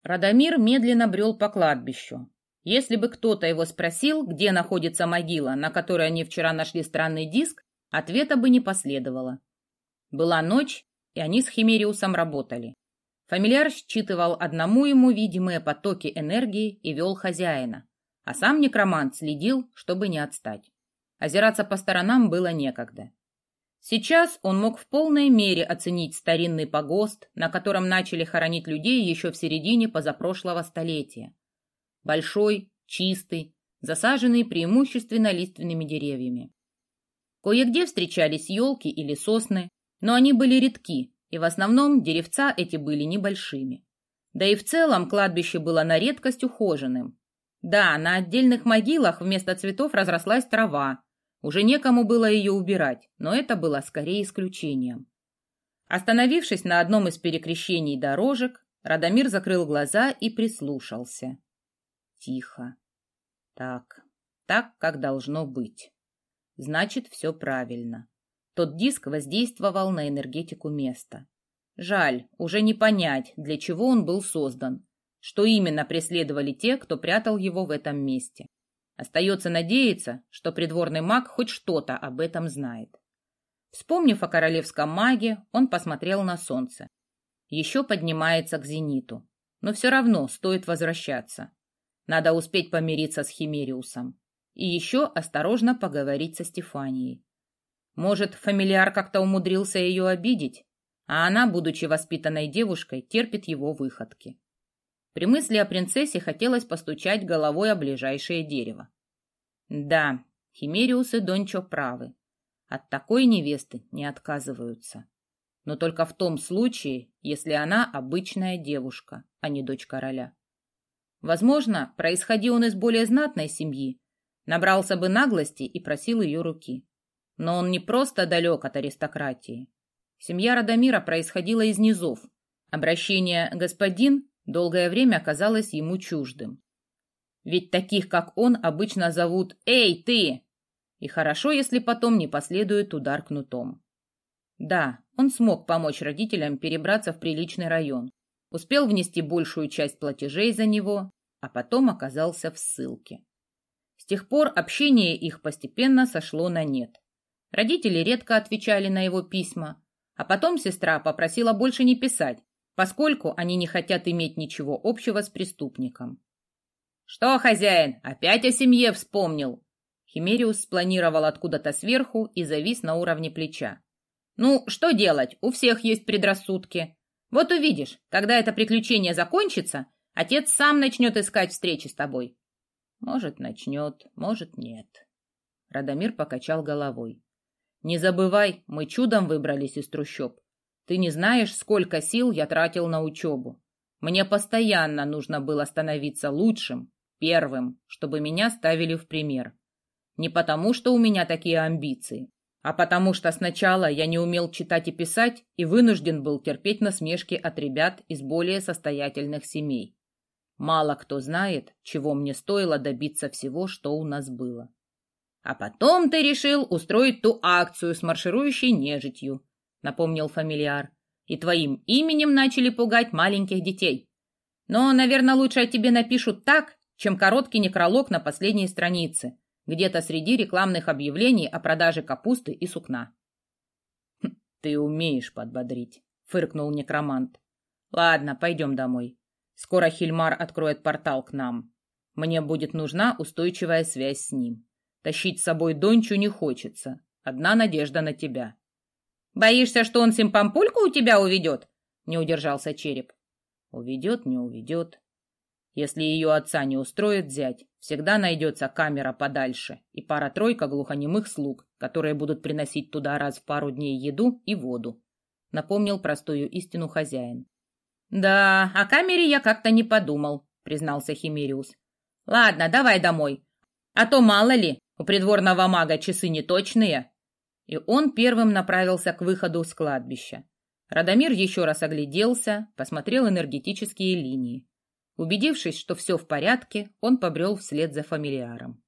Радомир медленно брел по кладбищу. Если бы кто-то его спросил, где находится могила, на которой они вчера нашли странный диск, ответа бы не последовало. Была ночь, и они с Химериусом работали. Фамильяр считывал одному ему видимые потоки энергии и вел хозяина, а сам некромант следил, чтобы не отстать. Озираться по сторонам было некогда. Сейчас он мог в полной мере оценить старинный погост, на котором начали хоронить людей еще в середине позапрошлого столетия. Большой, чистый, засаженный преимущественно лиственными деревьями. Кое-где встречались елки или сосны, но они были редки, и в основном деревца эти были небольшими. Да и в целом кладбище было на редкость ухоженным. Да, на отдельных могилах вместо цветов разрослась трава. Уже некому было ее убирать, но это было скорее исключением. Остановившись на одном из перекрещений дорожек, Радомир закрыл глаза и прислушался. Тихо. Так, как должно быть. Значит, все правильно. Тот диск воздействовал на энергетику места. Жаль, уже не понять, для чего он был создан, что именно преследовали те, кто прятал его в этом месте. Остается надеяться, что придворный маг хоть что-то об этом знает. Вспомнив о королевском маге, он посмотрел на солнце. Еще поднимается к зениту, но все равно стоит возвращаться. Надо успеть помириться с Химериусом. И еще осторожно поговорить со Стефанией. Может, фамильяр как-то умудрился ее обидеть, а она, будучи воспитанной девушкой, терпит его выходки. При мысли о принцессе хотелось постучать головой о ближайшее дерево. Да, Химериус и Дончо правы. От такой невесты не отказываются. Но только в том случае, если она обычная девушка, а не дочь короля. Возможно, происходи он из более знатной семьи, набрался бы наглости и просил ее руки. Но он не просто далек от аристократии. Семья Радомира происходила из низов. Обращение «господин» долгое время казалось ему чуждым. Ведь таких, как он, обычно зовут «Эй, ты!» И хорошо, если потом не последует удар кнутом. Да, он смог помочь родителям перебраться в приличный район, успел внести большую часть платежей за него, а потом оказался в ссылке. С тех пор общение их постепенно сошло на нет. Родители редко отвечали на его письма, а потом сестра попросила больше не писать, поскольку они не хотят иметь ничего общего с преступником. «Что, хозяин, опять о семье вспомнил?» Химериус спланировал откуда-то сверху и завис на уровне плеча. «Ну, что делать? У всех есть предрассудки. Вот увидишь, когда это приключение закончится, отец сам начнет искать встречи с тобой». «Может, начнет, может, нет». Радомир покачал головой. «Не забывай, мы чудом выбрались из трущоб. Ты не знаешь, сколько сил я тратил на учебу. Мне постоянно нужно было становиться лучшим, первым, чтобы меня ставили в пример. Не потому, что у меня такие амбиции, а потому что сначала я не умел читать и писать и вынужден был терпеть насмешки от ребят из более состоятельных семей. Мало кто знает, чего мне стоило добиться всего, что у нас было. А потом ты решил устроить ту акцию с марширующей нежитью, напомнил фамильяр, и твоим именем начали пугать маленьких детей. Но, наверное, лучше о тебе напишут так, чем короткий некролог на последней странице, где-то среди рекламных объявлений о продаже капусты и сукна. «Ты умеешь подбодрить», — фыркнул некромант. «Ладно, пойдем домой. Скоро Хильмар откроет портал к нам. Мне будет нужна устойчивая связь с ним. Тащить с собой Дончу не хочется. Одна надежда на тебя». «Боишься, что он симпампульку у тебя уведет?» — не удержался череп. «Уведет, не уведет. Если ее отца не устроит взять, всегда найдется камера подальше и пара-тройка глухонемых слуг, которые будут приносить туда раз в пару дней еду и воду», — напомнил простую истину хозяин. «Да, о камере я как-то не подумал», — признался Химериус. «Ладно, давай домой. А то, мало ли, у придворного мага часы неточные». И он первым направился к выходу с кладбища. Радомир еще раз огляделся, посмотрел энергетические линии. Убедившись, что все в порядке, он побрел вслед за фамильяром.